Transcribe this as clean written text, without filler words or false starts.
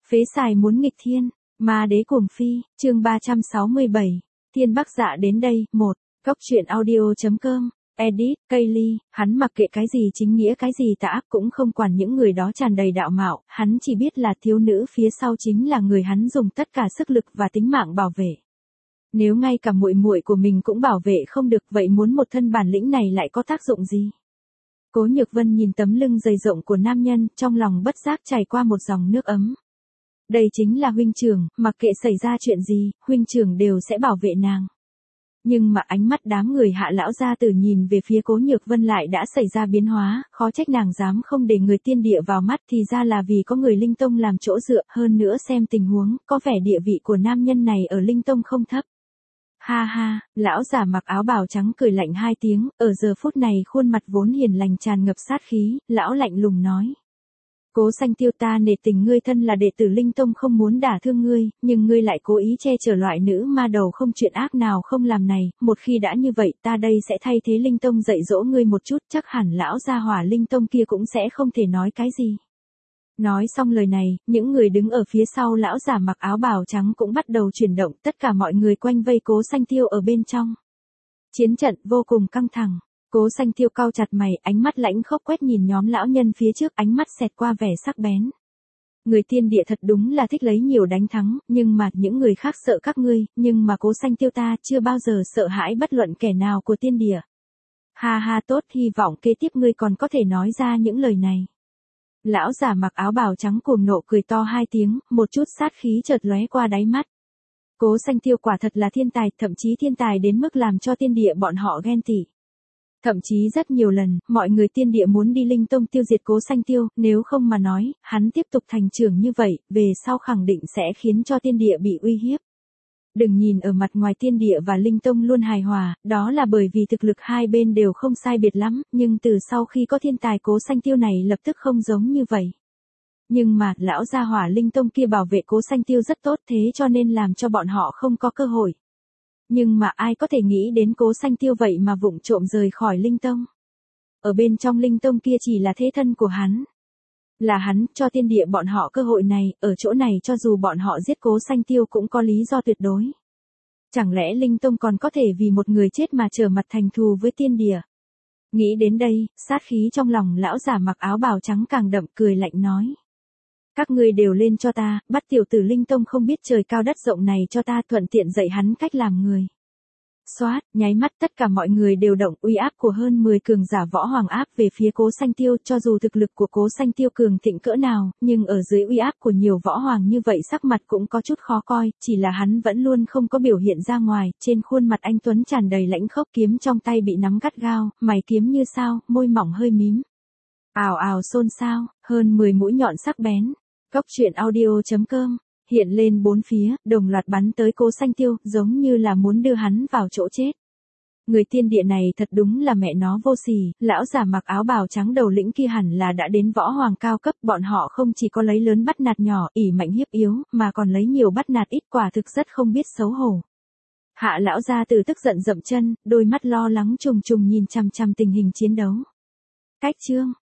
Phế xài muốn nghịch thiên, ma đế cuồng phi, chương 367. Thiên Bắc Dạ đến đây, 1. Góc truyện audio.com. Edit, Kaylee, hắn mặc kệ cái gì chính nghĩa cái gì tà ác cũng không quản những người đó tràn đầy đạo mạo, hắn chỉ biết là thiếu nữ phía sau chính là người hắn dùng tất cả sức lực và tính mạng bảo vệ. Nếu ngay cả muội muội của mình cũng bảo vệ không được, vậy muốn một thân bản lĩnh này lại có tác dụng gì? Cố Nhược Vân nhìn tấm lưng dày rộng của nam nhân, trong lòng bất giác chảy qua một dòng nước ấm. Đây chính là huynh trưởng, mặc kệ xảy ra chuyện gì, huynh trưởng đều sẽ bảo vệ nàng. Nhưng mà ánh mắt đám người Hạ lão gia tử nhìn về phía Cố Nhược Vân lại đã xảy ra biến hóa, khó trách nàng dám không để người tiên địa vào mắt, thì ra là vì có người Linh Tông làm chỗ dựa, hơn nữa xem tình huống, có vẻ địa vị của nam nhân này ở Linh Tông không thấp. Ha ha, lão giả mặc áo bào trắng cười lạnh hai tiếng, ở giờ phút này khuôn mặt vốn hiền lành tràn ngập sát khí, lão lạnh lùng nói. Cố Xanh Tiêu, ta nể tình ngươi thân là đệ tử Linh Tông không muốn đả thương ngươi, nhưng ngươi lại cố ý che chở loại nữ ma đầu không chuyện ác nào không làm này, một khi đã như vậy ta đây sẽ thay thế Linh Tông dạy dỗ ngươi một chút, chắc hẳn lão gia hỏa Linh Tông kia cũng sẽ không thể nói cái gì. Nói xong lời này, những người đứng ở phía sau lão giả mặc áo bào trắng cũng bắt đầu chuyển động, tất cả mọi người quanh vây Cố Xanh Tiêu ở bên trong. Chiến trận vô cùng căng thẳng. Cố Xanh Tiêu cau chặt mày, ánh mắt lãnh khốc quét nhìn nhóm lão nhân phía trước, ánh mắt xẹt qua vẻ sắc bén. Người tiên địa thật đúng là thích lấy nhiều đánh thắng, nhưng mà những người khác sợ các ngươi, nhưng mà Cố Xanh Tiêu ta chưa bao giờ sợ hãi bất luận kẻ nào của tiên địa. Ha ha, tốt, hy vọng kế tiếp ngươi còn có thể nói ra những lời này. Lão giả mặc áo bào trắng cuồng nộ cười to hai tiếng, một chút sát khí chợt lóe qua đáy mắt. Cố Xanh Tiêu quả thật là thiên tài, thậm chí thiên tài đến mức làm cho tiên địa bọn họ ghen tị. Thậm chí rất nhiều lần, mọi người tiên địa muốn đi Linh Tông tiêu diệt Cố Xanh Tiêu, nếu không mà nói, hắn tiếp tục thành trưởng như vậy, về sau khẳng định sẽ khiến cho tiên địa bị uy hiếp. Đừng nhìn ở mặt ngoài tiên địa và Linh Tông luôn hài hòa, đó là bởi vì thực lực hai bên đều không sai biệt lắm, nhưng từ sau khi có thiên tài Cố Xanh Tiêu này lập tức không giống như vậy. Nhưng mà, lão gia hỏa Linh Tông kia bảo vệ Cố Xanh Tiêu rất tốt, thế cho nên làm cho bọn họ không có cơ hội. Nhưng mà ai có thể nghĩ đến Cố Xanh Tiêu vậy mà vụng trộm rời khỏi Linh Tông. Ở bên trong Linh Tông kia chỉ là thế thân của hắn. Là hắn cho tiên địa bọn họ cơ hội này, ở chỗ này cho dù bọn họ giết Cố Xanh Tiêu cũng có lý do tuyệt đối. Chẳng lẽ Linh Tông còn có thể vì một người chết mà trở mặt thành thù với tiên địa? Nghĩ đến đây, sát khí trong lòng lão giả mặc áo bào trắng càng đậm, cười lạnh nói. Các ngươi đều lên cho ta, bắt tiểu tử Linh Tông không biết trời cao đất rộng này cho ta, thuận tiện dạy hắn cách làm người. Xoát, nháy mắt tất cả mọi người đều động, uy áp của hơn 10 cường giả võ hoàng áp về phía Cố Xanh Tiêu, cho dù thực lực của Cố Xanh Tiêu cường thịnh cỡ nào, nhưng ở dưới uy áp của nhiều võ hoàng như vậy sắc mặt cũng có chút khó coi, chỉ là hắn vẫn luôn không có biểu hiện ra ngoài, trên khuôn mặt anh tuấn tràn đầy lãnh khốc, kiếm trong tay bị nắm gắt gao, mày kiếm như sao, môi mỏng hơi mím. Ào ào xôn xao, hơn 10 mũi nhọn sắc bén. Góc truyện audio.com, hiện lên bốn phía, đồng loạt bắn tới Cố Xanh Tiêu, giống như là muốn đưa hắn vào chỗ chết. Người tiên địa này thật đúng là mẹ nó vô sỉ, lão giả mặc áo bào trắng đầu lĩnh kia hẳn là đã đến võ hoàng cao cấp, bọn họ không chỉ có lấy lớn bắt nạt nhỏ, ỷ mạnh hiếp yếu, mà còn lấy nhiều bắt nạt ít, quả thực rất không biết xấu hổ. Hạ lão gia tử tức giận dậm chân, đôi mắt lo lắng trùng trùng nhìn chằm chằm tình hình chiến đấu. Cách chương